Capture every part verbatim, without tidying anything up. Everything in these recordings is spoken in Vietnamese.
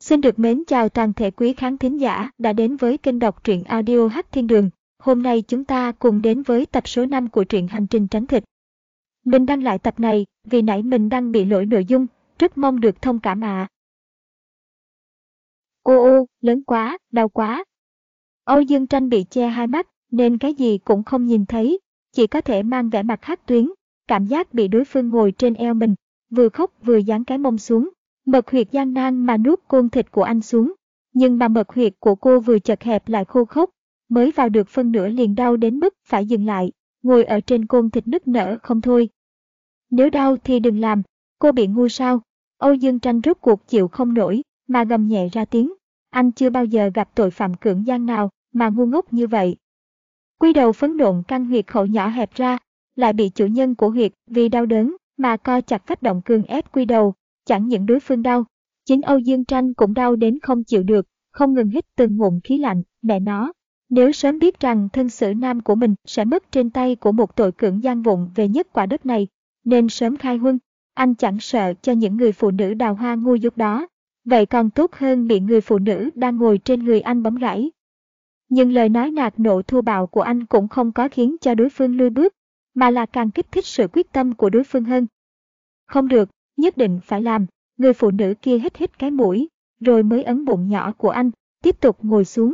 Xin được mến chào toàn thể quý khán thính giả đã đến với kênh đọc truyện audio Hắc Thiên Đường. Hôm nay chúng ta cùng đến với tập số năm của truyện Hành Trình Tránh Thịt. Mình đăng lại tập này vì nãy mình đang bị lỗi nội dung, rất mong được thông cảm ạ. À. Ô ô, lớn quá, đau quá. Âu Dương Tranh bị che hai mắt nên cái gì cũng không nhìn thấy, chỉ có thể mang vẻ mặt hắc tuyến, cảm giác bị đối phương ngồi trên eo mình, vừa khóc vừa giáng cái mông xuống. Mật huyệt gian nan mà nuốt côn thịt của anh xuống, nhưng mà mật huyệt của cô vừa chật hẹp lại khô khốc, mới vào được phân nửa liền đau đến mức phải dừng lại, ngồi ở trên côn thịt nức nở không thôi. Nếu đau thì đừng làm, cô bị ngu sao? Âu Dương Tranh rốt cuộc chịu không nổi, mà gầm nhẹ ra tiếng. Anh chưa bao giờ gặp tội phạm cưỡng gian nào mà ngu ngốc như vậy. Quy đầu phấn nộn căn huyệt khẩu nhỏ hẹp ra, lại bị chủ nhân của huyệt vì đau đớn mà co chặt phát động cường ép quy đầu. Chẳng những đối phương đau, chính Âu Dương Tranh cũng đau đến không chịu được, không ngừng hít từng ngụm khí lạnh. Mẹ nó, nếu sớm biết rằng thân xử nam của mình sẽ mất trên tay của một tội cưỡng gian vụng về nhất quả đất này, nên sớm khai huân, anh chẳng sợ cho những người phụ nữ đào hoa ngu dốt đó. Vậy còn tốt hơn bị người phụ nữ đang ngồi trên người anh bấm gãy. Nhưng lời nói nạt nộ thô bạo của anh cũng không có khiến cho đối phương lùi bước, mà là càng kích thích sự quyết tâm của đối phương hơn. Không được, nhất định phải làm. Người phụ nữ kia hít hít cái mũi, rồi mới ấn bụng nhỏ của anh, tiếp tục ngồi xuống.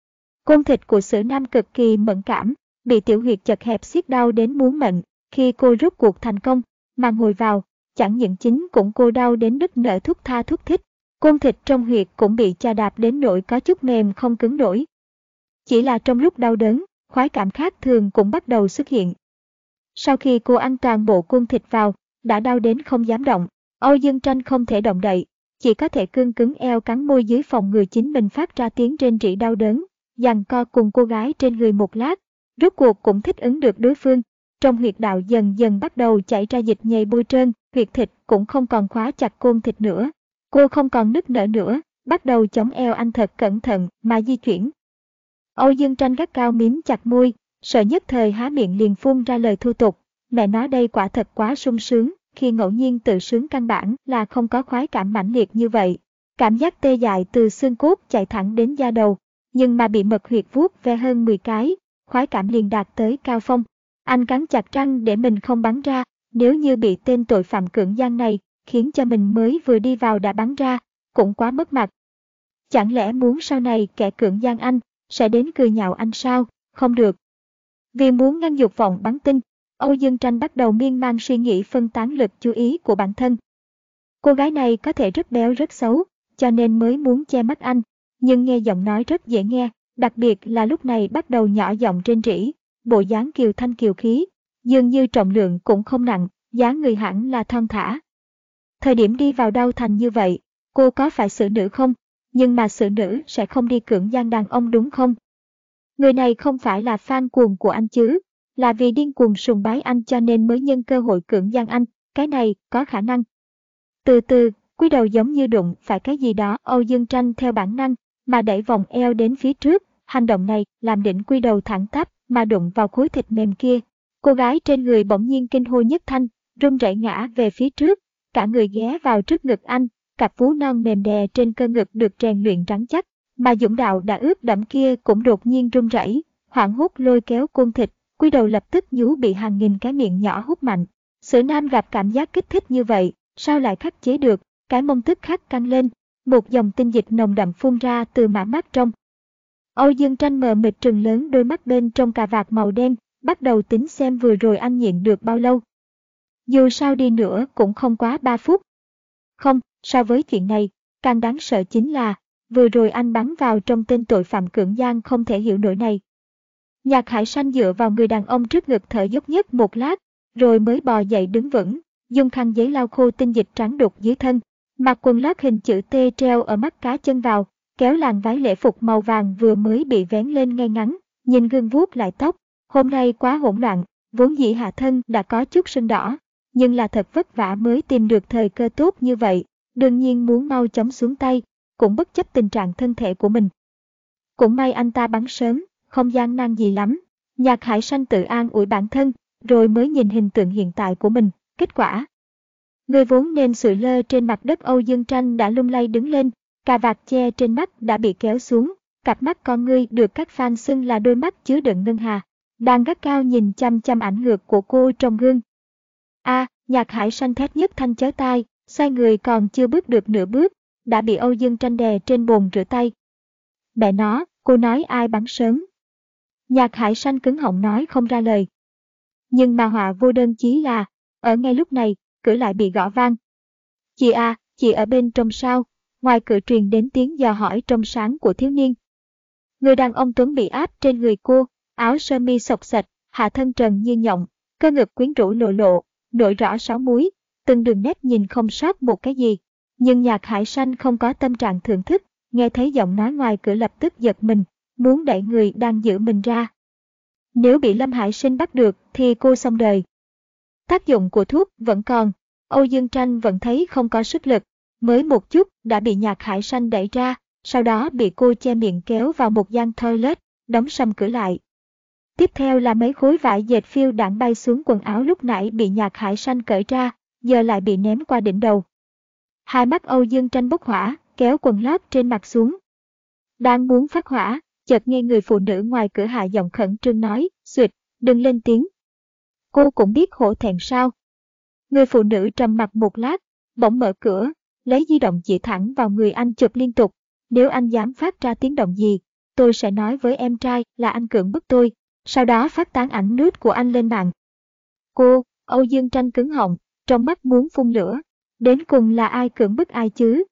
Côn thịt của sử nam cực kỳ mẫn cảm, bị tiểu huyệt chật hẹp siết đau đến muốn mệnh. Khi cô rút cuộc thành công, mà ngồi vào, chẳng những chính cũng cô đau đến nức nở thúc tha thúc thích. Côn thịt trong huyệt cũng bị chà đạp đến nỗi có chút mềm không cứng nổi. Chỉ là trong lúc đau đớn, khoái cảm khác thường cũng bắt đầu xuất hiện. Sau khi cô ăn toàn bộ côn thịt vào, đã đau đến không dám động. Âu Dương Tranh không thể động đậy, chỉ có thể cương cứng eo cắn môi dưới phòng người chính mình phát ra tiếng rên rỉ đau đớn, giằng co cùng cô gái trên người một lát, rốt cuộc cũng thích ứng được đối phương. Trong huyệt đạo dần dần bắt đầu chảy ra dịch nhầy bôi trơn, huyệt thịt cũng không còn khóa chặt côn thịt nữa. Cô không còn nức nở nữa, bắt đầu chống eo anh thật cẩn thận mà di chuyển. Âu Dương Tranh gắt cao miếm chặt môi, sợ nhất thời há miệng liền phun ra lời thô tục. Mẹ nói đây quả thật quá sung sướng. Khi ngẫu nhiên tự sướng căn bản là không có khoái cảm mãnh liệt như vậy. Cảm giác tê dại từ xương cốt chạy thẳng đến da đầu, nhưng mà bị mật huyệt vuốt ve hơn mười cái, khoái cảm liền đạt tới cao phong. Anh cắn chặt răng để mình không bắn ra, nếu như bị tên tội phạm cưỡng gian này khiến cho mình mới vừa đi vào đã bắn ra, cũng quá mất mặt. Chẳng lẽ muốn sau này kẻ cưỡng gian anh sẽ đến cười nhạo anh sao? Không được. Vì muốn ngăn dục vọng bắn tinh, Âu Dương Tranh bắt đầu miên man suy nghĩ phân tán lực chú ý của bản thân. Cô gái này có thể rất béo rất xấu, cho nên mới muốn che mắt anh, nhưng nghe giọng nói rất dễ nghe, đặc biệt là lúc này bắt đầu nhỏ giọng rên rỉ, bộ dáng kiều thanh kiều khí, dường như trọng lượng cũng không nặng, dáng người hẳn là thon thả. Thời điểm đi vào đau thành như vậy, cô có phải xử nữ không? Nhưng mà xử nữ sẽ không đi cưỡng gian đàn ông đúng không? Người này không phải là fan cuồng của anh chứ? Là vì điên cuồng sùng bái anh cho nên mới nhân cơ hội cưỡng gian anh, cái này có khả năng. Từ từ, quy đầu giống như đụng phải cái gì đó, Âu Dương Tranh theo bản năng mà đẩy vòng eo đến phía trước, hành động này làm đỉnh quy đầu thẳng tắp mà đụng vào khối thịt mềm kia. Cô gái trên người bỗng nhiên kinh hô nhất thanh, run rẩy ngã về phía trước, cả người ghé vào trước ngực anh, cặp vú non mềm đè trên cơ ngực được rèn luyện rắn chắc, mà dũng đạo đã ướt đẫm kia cũng đột nhiên run rẩy, hoảng hốt lôi kéo côn thịt. Quy đầu lập tức nhú bị hàng nghìn cái miệng nhỏ hút mạnh. Sử nam gặp cảm giác kích thích như vậy, sao lại khắc chế được, cái mông tức khắc căng lên, một dòng tinh dịch nồng đậm phun ra từ mã mắt trong. Âu Dương Tranh mờ mịt trừng lớn đôi mắt bên trong cà vạt màu đen, bắt đầu tính xem vừa rồi anh nhịn được bao lâu. Dù sao đi nữa cũng không quá ba phút. Không, so với chuyện này, càng đáng sợ chính là, vừa rồi anh bắn vào trong tên tội phạm cưỡng gian không thể hiểu nổi này. Nhạc Hải Sanh dựa vào người đàn ông trước ngực thở dốc nhất một lát, rồi mới bò dậy đứng vững, dùng khăn giấy lau khô tinh dịch trắng đục dưới thân, mặc quần lót hình chữ T treo ở mắt cá chân vào, kéo làn váy lễ phục màu vàng vừa mới bị vén lên ngay ngắn, nhìn gương vuốt lại tóc, hôm nay quá hỗn loạn, vốn dĩ hạ thân đã có chút sưng đỏ, nhưng là thật vất vả mới tìm được thời cơ tốt như vậy, đương nhiên muốn mau chóng xuống tay, cũng bất chấp tình trạng thân thể của mình. Cũng may anh ta bắn sớm, không gian nan gì lắm. Nhạc Hải Sanh tự an ủi bản thân, rồi mới nhìn hình tượng hiện tại của mình, kết quả. Người vốn nên sụi lơ trên mặt đất Âu Dương Tranh đã lung lay đứng lên, cà vạt che trên mắt đã bị kéo xuống, cặp mắt con ngươi được các fan xưng là đôi mắt chứa đựng ngân hà, đang gắt cao nhìn chăm chăm ảnh ngược của cô trong gương. A, à, Nhạc Hải Sanh thét nhất thanh chói tai, xoay người còn chưa bước được nửa bước, đã bị Âu Dương Tranh đè trên bồn rửa tay. Mẹ nó, cô nói ai bắn sớm? Nhạc Hải Sanh cứng họng nói không ra lời. Nhưng mà họa vô đơn chí là, ở ngay lúc này, cửa lại bị gõ vang. Chị à, chị ở bên trong sao? Ngoài cửa truyền đến tiếng dò hỏi trong sáng của thiếu niên. Người đàn ông tuấn bị áp trên người cô, áo sơ mi xộc xệch, hạ thân trần như nhộng, cơ ngực quyến rũ lộ lộ, nổi rõ sáu múi, từng đường nét nhìn không sót một cái gì. Nhưng Nhạc Hải Sanh không có tâm trạng thưởng thức, nghe thấy giọng nói ngoài cửa lập tức giật mình, muốn đẩy người đang giữ mình ra. Nếu bị Lâm Hải Sinh bắt được thì cô xong đời. Tác dụng của thuốc vẫn còn, Âu Dương Tranh vẫn thấy không có sức lực, mới một chút đã bị Nhạc Hải Sanh đẩy ra, sau đó bị cô che miệng kéo vào một gian toilet, đóng sầm cửa lại. Tiếp theo là mấy khối vải dệt phiêu đãng bay xuống quần áo lúc nãy bị Nhạc Hải Sanh cởi ra, giờ lại bị ném qua đỉnh đầu. Hai mắt Âu Dương Tranh bốc hỏa, kéo quần lót trên mặt xuống. Đang muốn phát hỏa, chợt nghe người phụ nữ ngoài cửa hạ giọng khẩn trương nói, "Xuyệt, đừng lên tiếng." Cô cũng biết hổ thẹn sao? Người phụ nữ trầm mặc một lát, bỗng mở cửa, lấy di động chỉ thẳng vào người anh chụp liên tục. "Nếu anh dám phát ra tiếng động gì, tôi sẽ nói với em trai là anh cưỡng bức tôi, sau đó phát tán ảnh nude của anh lên mạng." Cô, Âu Dương Tranh cứng họng, trong mắt muốn phun lửa. Đến cùng là ai cưỡng bức ai chứ?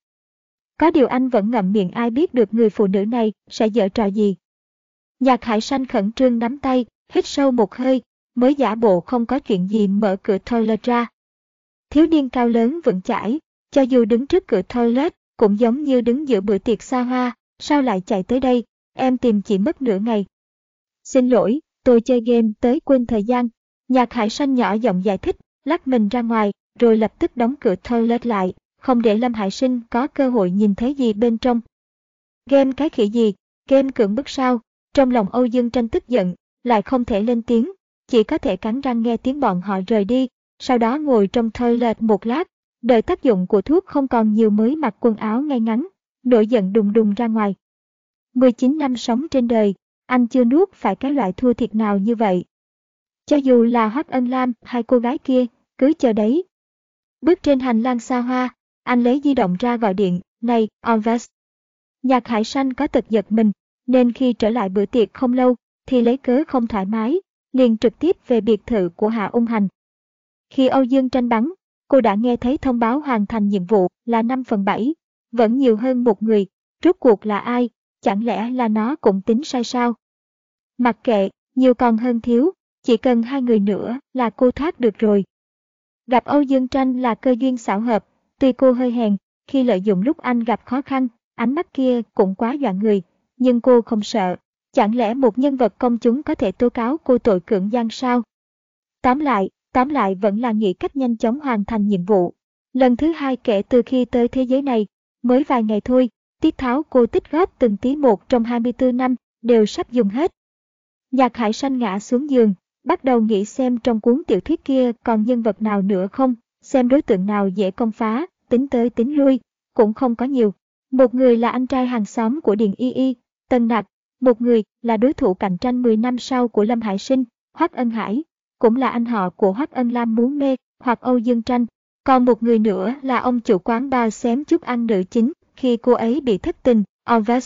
Có điều anh vẫn ngậm miệng, ai biết được người phụ nữ này sẽ giở trò gì. Nhạc Hải Sanh khẩn trương nắm tay, hít sâu một hơi, mới giả bộ không có chuyện gì mở cửa toilet ra. Thiếu niên cao lớn vững chãi, cho dù đứng trước cửa toilet, cũng giống như đứng giữa bữa tiệc xa hoa, sao lại chạy tới đây, em tìm chị mất nửa ngày. Xin lỗi, tôi chơi game tới quên thời gian. Nhạc Hải Sanh nhỏ giọng giải thích, lắc mình ra ngoài, rồi lập tức đóng cửa toilet lại, không để Lâm Hải Sinh có cơ hội nhìn thấy gì bên trong. Game cái khỉ gì, game cưỡng bức sao? Trong lòng Âu Dương Tranh tức giận, lại không thể lên tiếng, chỉ có thể cắn răng nghe tiếng bọn họ rời đi, sau đó ngồi trong toilet một lát, đợi tác dụng của thuốc không còn nhiều mới mặc quần áo ngay ngắn, nổi giận đùng đùng ra ngoài. mười chín năm sống trên đời, anh chưa nuốt phải cái loại thua thiệt nào như vậy. Cho dù là Hoắc Ân Lam hay cô gái kia, cứ chờ đấy. Bước trên hành lang xa hoa, anh lấy di động ra gọi điện, "Này, Onves." Nhạc Hải Sanh có tật giật mình, nên khi trở lại bữa tiệc không lâu, thì lấy cớ không thoải mái, liền trực tiếp về biệt thự của Hạ Ung Hành. Khi Âu Dương Tranh bắn, cô đã nghe thấy thông báo hoàn thành nhiệm vụ là năm phần bảy, vẫn nhiều hơn một người, rốt cuộc là ai, chẳng lẽ là nó cũng tính sai sao? Mặc kệ, nhiều còn hơn thiếu, chỉ cần hai người nữa là cô thoát được rồi. Gặp Âu Dương Tranh là cơ duyên xảo hợp, tuy cô hơi hèn, khi lợi dụng lúc anh gặp khó khăn, ánh mắt kia cũng quá dọa người, nhưng cô không sợ. Chẳng lẽ một nhân vật công chúng có thể tố cáo cô tội cưỡng gian sao? Tóm lại, tóm lại vẫn là nghĩ cách nhanh chóng hoàn thành nhiệm vụ. Lần thứ hai kể từ khi tới thế giới này, mới vài ngày thôi, tiết tháo cô tích góp từng tí một trong hai mươi tư năm, đều sắp dùng hết. Nhạc Hải Sanh ngã xuống giường, bắt đầu nghĩ xem trong cuốn tiểu thuyết kia còn nhân vật nào nữa không, xem đối tượng nào dễ công phá, tính tới tính lui, cũng không có nhiều. Một người là anh trai hàng xóm của Điền Y Y, Tân Nặc, một người là đối thủ cạnh tranh mười năm sau của Lâm Hải Sinh, Hoắc Ân Hải, cũng là anh họ của Hoắc Ân Lam muốn mê, hoặc Âu Dương Tranh. Còn một người nữa là ông chủ quán bar xém chút ăn nữ chính khi cô ấy bị thất tình, Onves.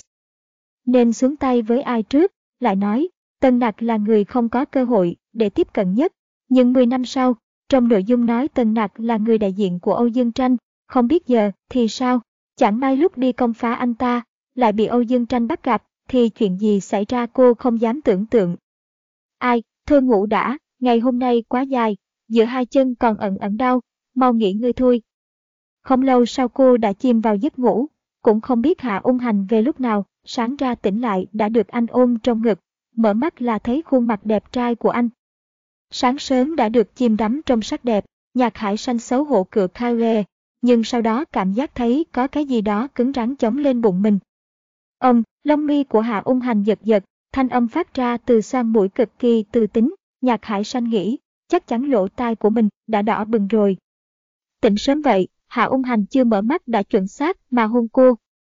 Nên xuống tay với ai trước, lại nói, Tân Nặc là người không có cơ hội để tiếp cận nhất. Nhưng mười năm sau, trong nội dung nói Tân Nặc là người đại diện của Âu Dương Tranh, không biết giờ thì sao, chẳng may lúc đi công phá anh ta, lại bị Âu Dương Tranh bắt gặp, thì chuyện gì xảy ra cô không dám tưởng tượng. Ai, thôi ngủ đã, ngày hôm nay quá dài, giữa hai chân còn ẩn ẩn đau, mau nghỉ ngơi thôi. Không lâu sau cô đã chìm vào giấc ngủ, cũng không biết Hạ Ung Hành về lúc nào, sáng ra tỉnh lại đã được anh ôm trong ngực, mở mắt là thấy khuôn mặt đẹp trai của anh. Sáng sớm đã được chìm đắm trong sắc đẹp, Nhạc Hải Sanh xấu hổ cựa khai, nhưng sau đó cảm giác thấy có cái gì đó cứng rắn chống lên bụng mình. Ông, lông mi của Hạ Ung Hành giật giật, thanh âm phát ra từ xoang mũi cực kỳ từ tính, Nhạc Hải Sanh nghĩ, chắc chắn lỗ tai của mình đã đỏ bừng rồi. Tỉnh sớm vậy, Hạ Ung Hành chưa mở mắt đã chuẩn xác mà hôn cô.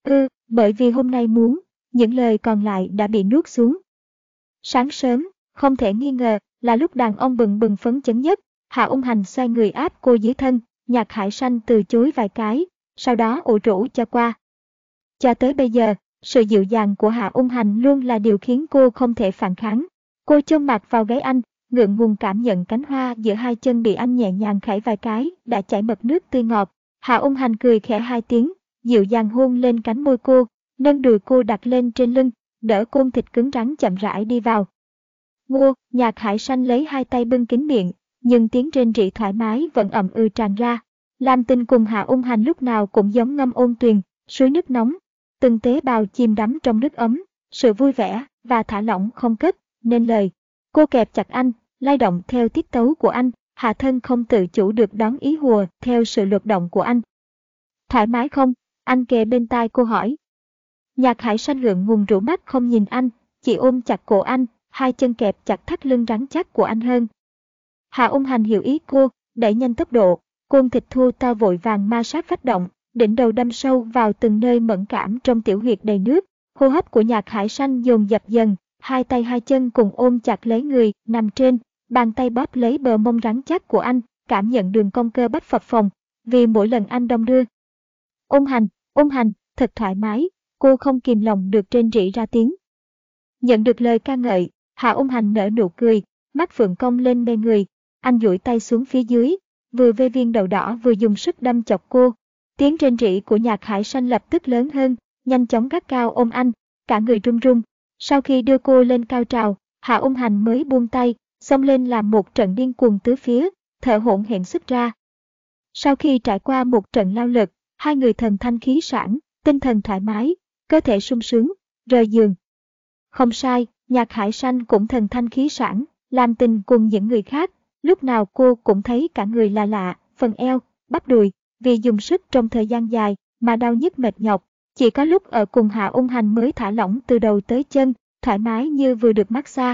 Ừ, bởi vì hôm nay muốn, những lời còn lại đã bị nuốt xuống. Sáng sớm, không thể nghi ngờ, là lúc đàn ông bừng bừng phấn chấn nhất, Hạ Ung Hành xoay người áp cô dưới thân, Nhạc Hải Sanh từ chối vài cái, sau đó ủ rũ cho qua. Cho tới bây giờ, sự dịu dàng của Hạ Ung Hành luôn là điều khiến cô không thể phản kháng. Cô chôn mặt vào gáy anh, ngượng ngùng cảm nhận cánh hoa giữa hai chân bị anh nhẹ nhàng khẩy vài cái, đã chảy mật nước tươi ngọt. Hạ Ung Hành cười khẽ hai tiếng, dịu dàng hôn lên cánh môi cô, nâng đùi cô đặt lên trên lưng, đỡ côn thịt cứng rắn chậm rãi đi vào. Ngô, Nhạc Hải Sanh lấy hai tay bưng kín miệng, nhưng tiếng rên rỉ thoải mái vẫn ậm ừ tràn ra. Lam Tinh cùng Hạ Ung Hành lúc nào cũng giống ngâm ôn tuyền, suối nước nóng, từng tế bào chìm đắm trong nước ấm, sự vui vẻ và thả lỏng không cất nên lời. Cô kẹp chặt anh, lay động theo tiết tấu của anh, hạ thân không tự chủ được đón ý hùa theo sự luật động của anh. Thoải mái không? Anh kề bên tai cô hỏi. Nhạc Hải Sanh ngượng ngùng rũ mắt không nhìn anh, chỉ ôm chặt cổ anh, hai chân kẹp chặt thắt lưng rắn chắc của anh hơn. Hạ Ung Hành hiểu ý cô, đẩy nhanh tốc độ, côn thịt thô to vội vàng ma sát phát động, đỉnh đầu đâm sâu vào từng nơi mẫn cảm trong tiểu huyệt đầy nước. Hô hấp của Nhạc Hải Sanh dồn dập dần, hai tay hai chân cùng ôm chặt lấy người nằm trên, bàn tay bóp lấy bờ mông rắn chắc của anh, cảm nhận đường cong cơ bắp phập phồng, vì mỗi lần anh đong đưa. Ung Hành, Ung Hành, thật thoải mái, cô không kìm lòng được rên rỉ ra tiếng. Nhận được lời ca ngợi, Hạ Ung Hành nở nụ cười, mắt phượng cong lên bên người, anh duỗi tay xuống phía dưới, vừa vê viên đầu đỏ vừa dùng sức đâm chọc cô. Tiếng rên rỉ của Nhạc Hải Sanh lập tức lớn hơn, nhanh chóng gắt cao ôm anh, cả người run run. Sau khi đưa cô lên cao trào, Hạ Ung Hành mới buông tay, xông lên làm một trận điên cuồng tứ phía, thở hổn hển xuất ra. Sau khi trải qua một trận lao lực, hai người thần thanh khí sảng, tinh thần thoải mái, cơ thể sung sướng, rời giường. Không sai, Nhạc Hải Sanh cũng thần thanh khí sảng, làm tình cùng những người khác, lúc nào cô cũng thấy cả người là lạ, phần eo, bắp đùi, vì dùng sức trong thời gian dài mà đau nhức mệt nhọc. Chỉ có lúc ở cùng Hạ Ung Hành mới thả lỏng từ đầu tới chân, thoải mái như vừa được massage.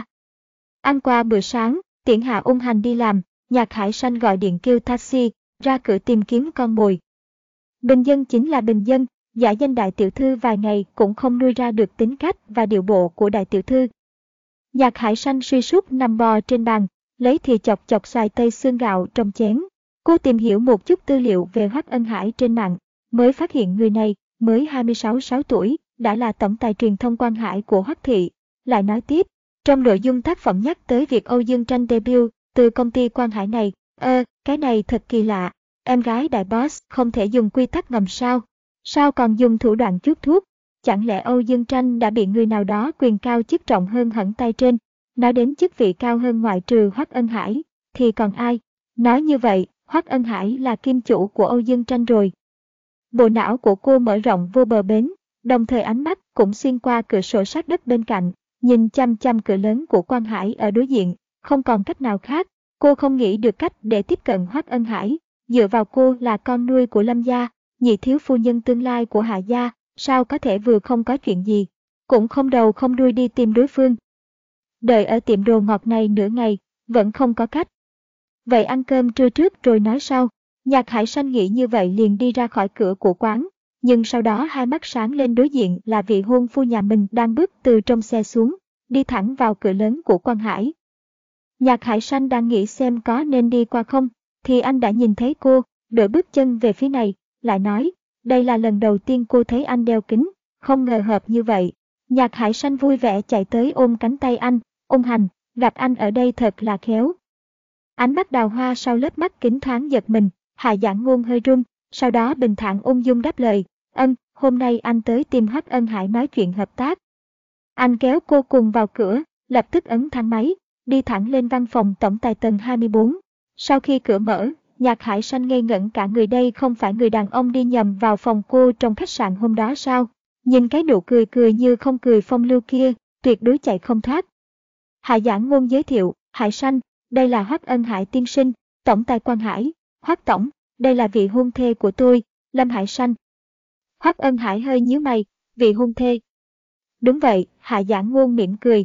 Ăn qua bữa sáng, tiễn Hạ Ung Hành đi làm, Nhạc Hải Sanh gọi điện kêu taxi, ra cửa tìm kiếm con mồi. Bình dân chính là bình dân, giả danh đại tiểu thư vài ngày cũng không nuôi ra được tính cách và điệu bộ của đại tiểu thư. Nhạc Hải Sanh suy sút nằm bò trên bàn, lấy thìa chọc chọc xoài tây xương gạo trong chén. Cô tìm hiểu một chút tư liệu về Hoắc Ân Hải trên mạng, mới phát hiện người này mới hai mươi sáu sáu tuổi, đã là tổng tài truyền thông Quang Hải của Hoắc thị. Lại nói tiếp, trong nội dung tác phẩm nhắc tới việc Âu Dương Tranh debut từ công ty Quang Hải này, ơ, cái này thật kỳ lạ, em gái đại boss không thể dùng quy tắc ngầm sao? Sao còn dùng thủ đoạn chuốc thuốc? Chẳng lẽ Âu Dương Tranh đã bị người nào đó quyền cao chức trọng hơn hẳn tay trên? Nói đến chức vị cao hơn ngoại trừ Hoắc Ân Hải, thì còn ai? Nói như vậy, Hoắc Ân Hải là kim chủ của Âu Dương Tranh rồi. Bộ não của cô mở rộng vô bờ bến, đồng thời ánh mắt cũng xuyên qua cửa sổ sát đất bên cạnh, nhìn chăm chăm cửa lớn của Quang Hải ở đối diện, không còn cách nào khác. Cô không nghĩ được cách để tiếp cận Hoắc Ân Hải, dựa vào cô là con nuôi của Lâm gia, nhị thiếu phu nhân tương lai của Hạ gia, sao có thể vừa không có chuyện gì, cũng không đầu không đuôi đi tìm đối phương. Đợi ở tiệm đồ ngọt này nửa ngày, vẫn không có cách. Vậy ăn cơm trưa trước rồi nói sau. Nhạc Hải Sanh nghĩ như vậy liền đi ra khỏi cửa của quán, nhưng sau đó hai mắt sáng lên đối diện là vị hôn phu nhà mình đang bước từ trong xe xuống, đi thẳng vào cửa lớn của Quang Hải. Nhạc Hải Sanh đang nghĩ xem có nên đi qua không, thì anh đã nhìn thấy cô, đỡ bước chân về phía này, lại nói, đây là lần đầu tiên cô thấy anh đeo kính, không ngờ hợp như vậy. Nhạc Hải Sanh vui vẻ chạy tới ôm cánh tay anh, Ung Hành, gặp anh ở đây thật là khéo. Ánh mắt đào hoa sau lớp mắt kính thoáng giật mình, Hạ Giảng Ngôn hơi run, sau đó bình thản ung dung đáp lời, ân, hôm nay anh tới tìm Hoắc Ân Hải nói chuyện hợp tác. Anh kéo cô cùng vào cửa, lập tức ấn thang máy, đi thẳng lên văn phòng tổng tài tầng hai mươi bốn. Sau khi cửa mở, Nhạc Hải Sanh ngây ngẩn cả người, đây không phải người đàn ông đi nhầm vào phòng cô trong khách sạn hôm đó sao? Nhìn cái nụ cười cười như không cười phong lưu kia, tuyệt đối chạy không thoát. Hạ Giảng Ngôn giới thiệu, Hải Sanh, đây là Hoắc Ân Hải tiên sinh, tổng tài Quang Hải. Hoắc tổng, đây là vị hôn thê của tôi, Lâm Hải Sanh. Hoắc Ân Hải hơi nhíu mày, vị hôn thê. Đúng vậy, Hạ Giảng Ngôn mỉm cười.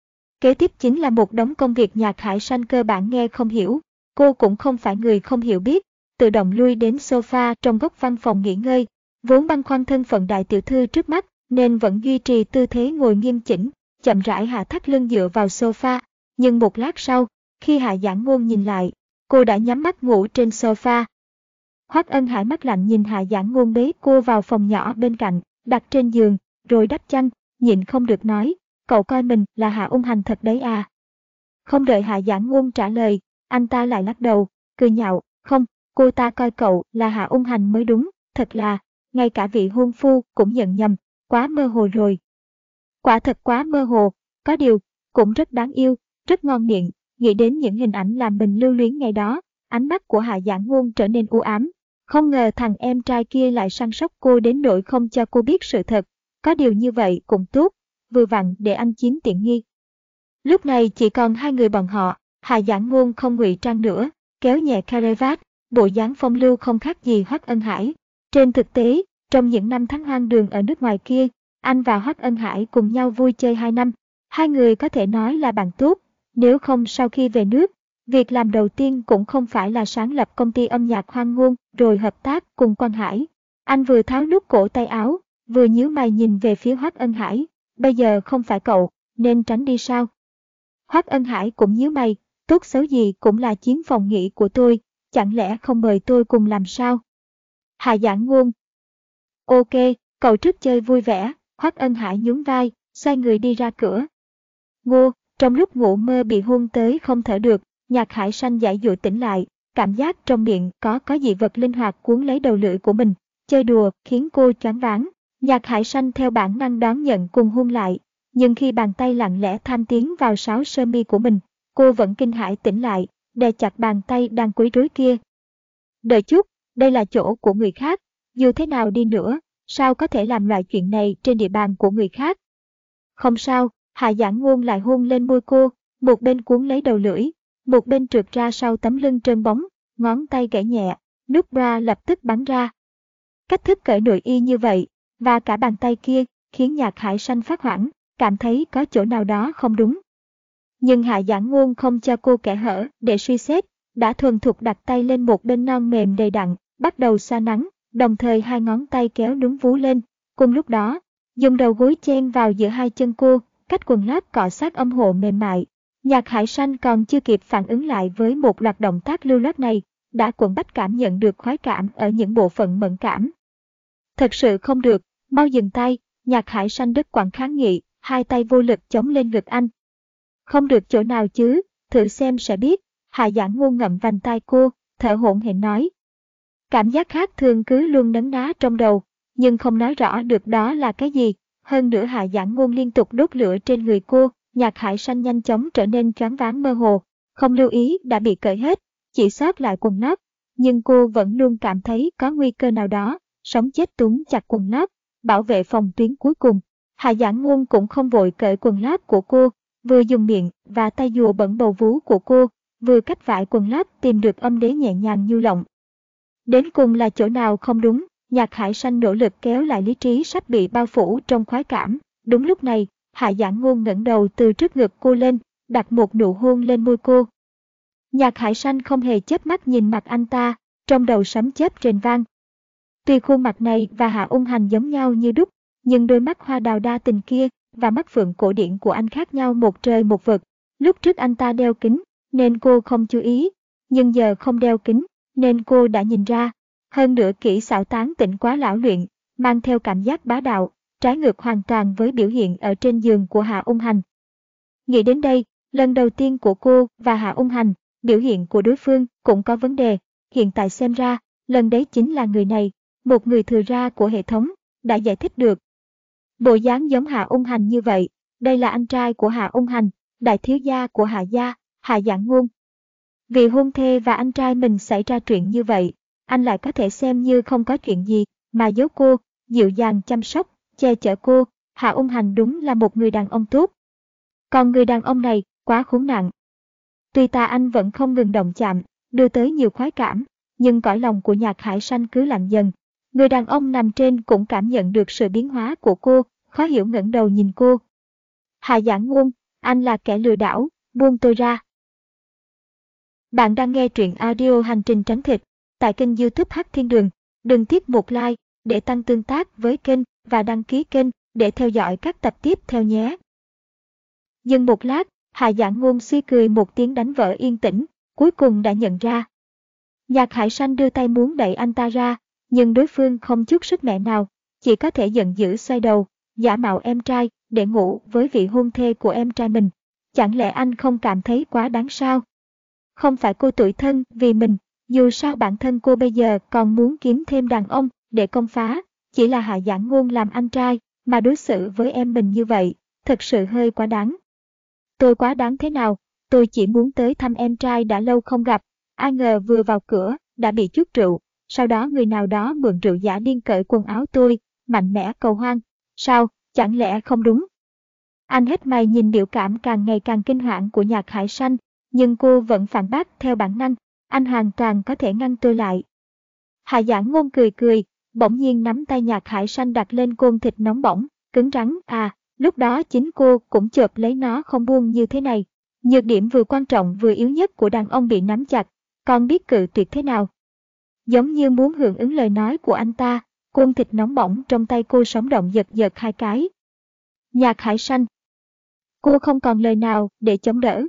Kế tiếp chính là một đống công việc Nhạc Hải Sanh cơ bản nghe không hiểu. Cô cũng không phải người không hiểu biết, tự động lui đến sofa trong góc văn phòng nghỉ ngơi, Vốn băn khoăn thân phận đại tiểu thư trước mắt, nên vẫn duy trì tư thế ngồi nghiêm chỉnh, chậm rãi hạ thắt lưng dựa vào sofa. Nhưng một lát sau, khi Hạ Giảng Ngôn nhìn lại, cô đã nhắm mắt ngủ trên sofa. Hoắc Ân Hải mắt lạnh nhìn Hạ Giảng Ngôn bế cô vào phòng nhỏ bên cạnh, đặt trên giường, rồi đắp chăn, nhịn không được nói, cậu coi mình là Hạ Ung Hành thật đấy à. Không đợi Hạ Giảng Ngôn trả lời, anh ta lại lắc đầu, cười nhạo, không, cô ta coi cậu là Hạ Ung Hành mới đúng, thật là, ngay cả vị hôn phu cũng nhận nhầm, quá mơ hồ rồi. Quả thật quá mơ hồ, có điều, cũng rất đáng yêu, rất ngon miệng, nghĩ đến những hình ảnh làm mình lưu luyến ngày đó, ánh mắt của Hạ Giảng Ngôn trở nên u ám. Không ngờ thằng em trai kia lại săn sóc cô đến nỗi không cho cô biết sự thật, có điều như vậy cũng tốt, vừa vặn để anh chiếm tiện nghi. Lúc này chỉ còn hai người bọn họ, Hạ Giảng Ngôn không ngụy trang nữa, kéo nhẹ caravat, bộ dáng phong lưu không khác gì Hoắc Ân Hải. Trên thực tế, trong những năm tháng hoang đường ở nước ngoài kia, anh và Hoắc Ân Hải cùng nhau vui chơi hai năm, hai người có thể nói là bạn tốt, nếu không sau khi về nước, việc làm đầu tiên cũng không phải là sáng lập công ty âm nhạc Hoang Ngôn rồi hợp tác cùng Quang Hải. Anh vừa tháo nút cổ tay áo, vừa nhíu mày nhìn về phía Hoắc Ân Hải, bây giờ không phải cậu, nên tránh đi sao? Hoắc Ân Hải cũng nhíu mày, tốt xấu gì cũng là chiếm phòng nghỉ của tôi, chẳng lẽ không mời tôi cùng làm sao? Hạ Giảng Ngôn. Ok, cậu trước chơi vui vẻ, Hoắc Ân Hải nhún vai, xoay người đi ra cửa. Ngô, trong lúc ngủ mơ bị hôn tới không thở được, Nhạc Hải Sanh giãy giụa tỉnh lại, cảm giác trong miệng có có gì vật linh hoạt cuốn lấy đầu lưỡi của mình, chơi đùa khiến cô choáng váng. Nhạc Hải Sanh theo bản năng đón nhận cùng hôn lại, nhưng khi bàn tay lặng lẽ tham tiến vào sáo sơ mi của mình, cô vẫn kinh hãi tỉnh lại, đè chặt bàn tay đang quấy rối kia. Đợi chút, đây là chỗ của người khác, dù thế nào đi nữa, sao có thể làm loại chuyện này trên địa bàn của người khác? Không sao, Hạ Giảng Ngôn lại hôn lên môi cô, một bên cuốn lấy đầu lưỡi, một bên trượt ra sau tấm lưng trơn bóng, ngón tay gảy nhẹ, nút bra lập tức bắn ra. Cách thức cởi nội y như vậy, và cả bàn tay kia, khiến Nhạc Hải Sanh phát hoảng, cảm thấy có chỗ nào đó không đúng. Nhưng Hạ Giảng Ngôn không cho cô kẽ hở để suy xét, đã thuần thục đặt tay lên một bên non mềm đầy đặn, bắt đầu xoa nắng, đồng thời hai ngón tay kéo núm vú lên, cùng lúc đó, dùng đầu gối chen vào giữa hai chân cô, cách quần lót cọ sát âm hộ mềm mại. Nhạc Hải Sanh còn chưa kịp phản ứng lại với một loạt động tác lưu loát này, đã quặn bách cảm nhận được khoái cảm ở những bộ phận mẫn cảm. Thật sự không được, mau dừng tay, Nhạc Hải Sanh đứt quãng kháng nghị, hai tay vô lực chống lên ngực anh. Không được chỗ nào chứ, thử xem sẽ biết, Hạ Giảng Ngôn ngậm vành tai cô, thở hổn hển nói. Cảm giác khác thường cứ luôn nấn ná trong đầu, nhưng không nói rõ được đó là cái gì. Hơn nữa Hạ Giảng Ngôn liên tục đốt lửa trên người cô, Nhạc Hải Sanh nhanh chóng trở nên choáng váng mơ hồ, không lưu ý đã bị cởi hết, chỉ sót lại quần lót. Nhưng cô vẫn luôn cảm thấy có nguy cơ nào đó, sống chết túm chặt quần lót, bảo vệ phòng tuyến cuối cùng. Hạ Giảng Ngôn cũng không vội cởi quần lót của cô, vừa dùng miệng và tay dùa bẩn bầu vú của cô, vừa cách vải quần lót tìm được âm đế nhẹ nhàng nhu lộng. Đến cùng là chỗ nào không đúng, Nhạc Hải Sanh nỗ lực kéo lại lý trí sắp bị bao phủ trong khoái cảm. Đúng lúc này, Hạ Giảng Ngôn ngẩng đầu từ trước ngực cô lên, đặt một nụ hôn lên môi cô. Nhạc Hải Sanh không hề chớp mắt nhìn mặt anh ta, trong đầu sấm chớp rền vang. Tuy khuôn mặt này và Hạ Ung Hành giống nhau như đúc, nhưng đôi mắt hoa đào đa tình kia và mắt phượng cổ điển của anh khác nhau một trời một vực. Lúc trước anh ta đeo kính, nên cô không chú ý, nhưng giờ không đeo kính, nên cô đã nhìn ra. Hơn nữa kỹ xảo tán tỉnh quá lão luyện, mang theo cảm giác bá đạo, trái ngược hoàn toàn với biểu hiện ở trên giường của Hạ Ung Hành. Nghĩ đến đây, lần đầu tiên của cô và Hạ Ung Hành, biểu hiện của đối phương cũng có vấn đề. Hiện tại xem ra, lần đấy chính là người này, một người thừa ra của hệ thống, đã giải thích được. Bộ dáng giống Hạ Ung Hành như vậy, đây là anh trai của Hạ Ung Hành, đại thiếu gia của Hạ gia, Hạ Giảng Ngôn. Vì hôn thê và anh trai mình xảy ra chuyện như vậy, anh lại có thể xem như không có chuyện gì, mà giấu cô, dịu dàng chăm sóc, che chở cô. Hạ Ung Hành đúng là một người đàn ông tốt. Còn người đàn ông này, quá khốn nạn. Tuy ta anh vẫn không ngừng động chạm, đưa tới nhiều khoái cảm, nhưng cõi lòng của Nhạc Hải Sanh cứ lặng dần. Người đàn ông nằm trên cũng cảm nhận được sự biến hóa của cô, khó hiểu ngẩng đầu nhìn cô. Hạ Giảng Ngôn, anh là kẻ lừa đảo, buông tôi ra. Bạn đang nghe truyện audio Hành trình tránh thịt tại kênh YouTube Hắc Thiên Đường. Đừng tiếc một like để tăng tương tác với kênh và đăng ký kênh để theo dõi các tập tiếp theo nhé. Dừng một lát, Hạ Giảng Ngôn suy cười một tiếng đánh vỡ yên tĩnh, cuối cùng đã nhận ra. Nhạc Hải Sanh đưa tay muốn đẩy anh ta ra, nhưng đối phương không chút sức mẻ nào, chỉ có thể giận dữ xoay đầu, giả mạo em trai để ngủ với vị hôn thê của em trai mình. Chẳng lẽ anh không cảm thấy quá đáng sao? Không phải cô tủi thân vì mình, dù sao bản thân cô bây giờ còn muốn kiếm thêm đàn ông để công phá, chỉ là Hạ Giảng Ngôn làm anh trai mà đối xử với em mình như vậy, thật sự hơi quá đáng. Tôi quá đáng thế nào, tôi chỉ muốn tới thăm em trai đã lâu không gặp, ai ngờ vừa vào cửa đã bị chút rượu, sau đó người nào đó mượn rượu giả điên cởi quần áo tôi, mạnh mẽ cầu hoang. Sao, chẳng lẽ không đúng? Anh hết mày nhìn biểu cảm càng ngày càng kinh hoảng của Nhạc Hải Sanh, nhưng cô vẫn phản bác theo bản năng, anh hoàn toàn có thể ngăn tôi lại. Hạ Giảng Ngôn cười cười, bỗng nhiên nắm tay Nhạc Hải Sanh đặt lên côn thịt nóng bỏng, cứng rắn, à, lúc đó chính cô cũng chộp lấy nó không buông như thế này. Nhược điểm vừa quan trọng vừa yếu nhất của đàn ông bị nắm chặt, còn biết cự tuyệt thế nào. Giống như muốn hưởng ứng lời nói của anh ta, côn thịt nóng bỏng trong tay cô sống động giật giật hai cái. Nhạc Hải Sanh. Cô không còn lời nào để chống đỡ.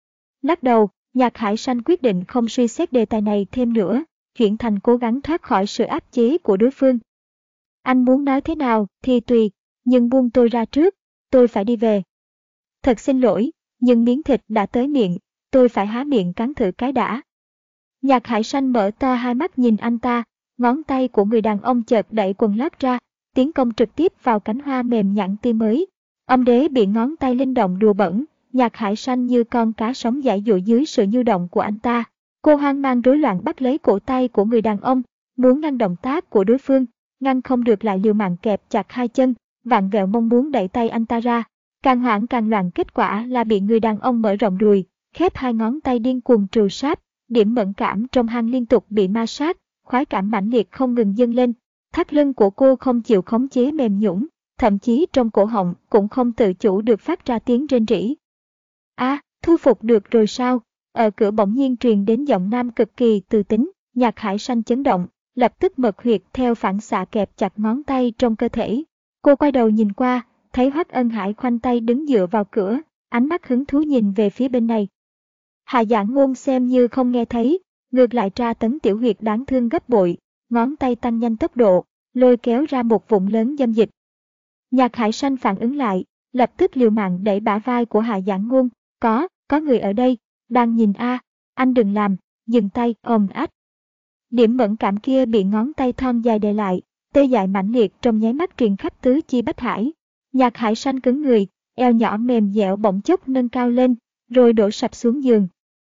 Lắc đầu, Nhạc Hải Sanh quyết định không suy xét đề tài này thêm nữa, chuyển thành cố gắng thoát khỏi sự áp chế của đối phương. Anh muốn nói thế nào thì tùy, nhưng buông tôi ra trước, tôi phải đi về. Thật xin lỗi, nhưng miếng thịt đã tới miệng, tôi phải há miệng cắn thử cái đã. Nhạc Hải Sanh mở to hai mắt nhìn anh ta, ngón tay của người đàn ông chợt đẩy quần lót ra, tiến công trực tiếp vào cánh hoa mềm nhẵn tươi mới. Âm đế bị ngón tay linh động đùa bẩn, Nhạc Hải Sanh như con cá sống giãy giụa dưới sự nhu động của anh ta. Cô hoang mang rối loạn bắt lấy cổ tay của người đàn ông, muốn ngăn động tác của đối phương, ngăn không được lại liều mạng kẹp chặt hai chân, vặn vẹo mong muốn đẩy tay anh ta ra. Càng hoảng càng loạn, kết quả là bị người đàn ông mở rộng đùi, khép hai ngón tay điên cuồng trù sát, điểm mẫn cảm trong hang liên tục bị ma sát, khoái cảm mãnh liệt không ngừng dâng lên. Thắt lưng của cô không chịu khống chế mềm nhũn, thậm chí trong cổ họng cũng không tự chủ được phát ra tiếng rên rỉ. A, à, thu phục được rồi sao? Ở cửa bỗng nhiên truyền đến giọng nam cực kỳ từ tính. Nhạc Hải Sanh chấn động, lập tức mật huyệt theo phản xạ kẹp chặt ngón tay trong cơ thể. Cô quay đầu nhìn qua, thấy Hoắc Ân Hải khoanh tay đứng dựa vào cửa, ánh mắt hứng thú nhìn về phía bên này. Hạ Giảng Ngôn xem như không nghe thấy, ngược lại tra tấn tiểu huyệt đáng thương gấp bội, ngón tay tăng nhanh tốc độ, lôi kéo ra một vụn lớn dâm dịch. Nhạc Hải Sanh phản ứng lại, lập tức liều mạng đẩy bả vai của Hạ Giảng Ngôn. Có, có người ở đây, đang nhìn a, à, anh đừng làm, dừng tay, ồm ách. Điểm mẫn cảm kia bị ngón tay thon dài đè lại, tê dại mãnh liệt trong nháy mắt truyền khắp tứ chi bách hải. Nhạc Hải Sanh cứng người, eo nhỏ mềm dẻo bỗng chốc nâng cao lên, rồi đổ sập xuống giường.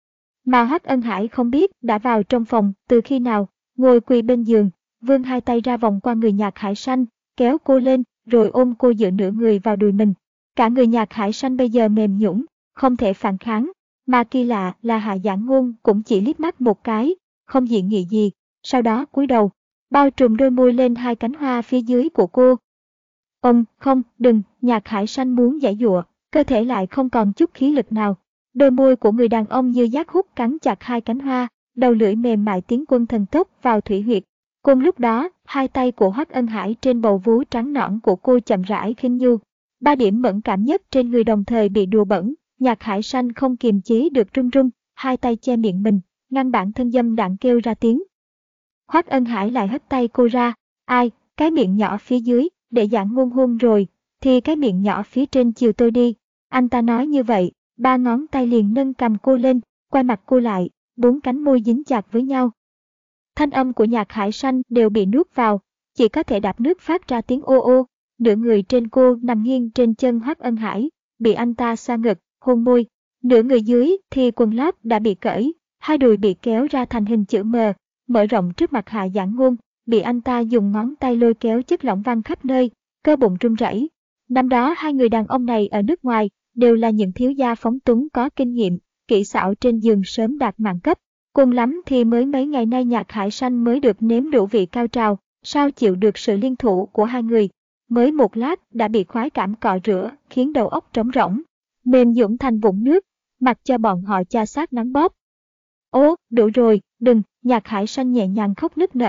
Mà Hoắc Ân Hải không biết đã vào trong phòng từ khi nào, ngồi quỳ bên giường, vươn hai tay ra vòng qua người Nhạc Hải Sanh, kéo cô lên, rồi ôm cô dựa nửa người vào đùi mình. Cả người Nhạc Hải Sanh bây giờ mềm nhũn, không thể phản kháng, mà kỳ lạ là Hạ Giảng Ngôn cũng chỉ liếc mắt một cái, không dị nghị gì, sau đó cúi đầu, bao trùm đôi môi lên hai cánh hoa phía dưới của cô. Ông, không, đừng, Nhạc Hải Sanh muốn giãy giụa, cơ thể lại không còn chút khí lực nào. Đôi môi của người đàn ông như giác hút cắn chặt hai cánh hoa, đầu lưỡi mềm mại tiến quân thần tốc vào thủy huyệt. Cùng lúc đó, hai tay của Hoắc Ân Hải trên bầu vú trắng nõn của cô chậm rãi khinh nhu. Ba điểm mẫn cảm nhất trên người đồng thời bị đùa bẩn, Nhạc Hải Sanh không kiềm chế được run run, hai tay che miệng mình, ngăn bản thân dâm đãng kêu ra tiếng. Hoắc Ân Hải lại hất tay cô ra, ai, cái miệng nhỏ phía dưới, để Giảng Ngôn hôn rồi, thì cái miệng nhỏ phía trên chiều tôi đi. Anh ta nói như vậy, ba ngón tay liền nâng cầm cô lên, quay mặt cô lại, bốn cánh môi dính chặt với nhau. Thanh âm của Nhạc Hải Sanh đều bị nuốt vào, chỉ có thể đạp nước phát ra tiếng ô ô. Nửa người trên cô nằm nghiêng trên chân Hoắc Ân Hải, bị anh ta xoa ngực, hôn môi. Nửa người dưới thì quần lót đã bị cởi, hai đùi bị kéo ra thành hình chữ M, mở rộng trước mặt Hạ Giảng Ngôn, bị anh ta dùng ngón tay lôi kéo chất lỏng văng khắp nơi, cơ bụng run rẩy. Năm đó hai người đàn ông này ở nước ngoài đều là những thiếu gia phóng túng có kinh nghiệm, kỹ xảo trên giường sớm đạt mạng cấp. Cùng lắm thì mới mấy ngày nay Nhạc Hải Sanh mới được nếm đủ vị cao trào, sao chịu được sự liên thủ của hai người. Mới một lát đã bị khoái cảm cọ rửa, khiến đầu óc trống rỗng, mềm nhũn thành vũng nước, mặc cho bọn họ cha sát nắng bóp. Ô, đủ rồi, đừng, Nhạc Hải Sanh nhẹ nhàng khóc nức nở,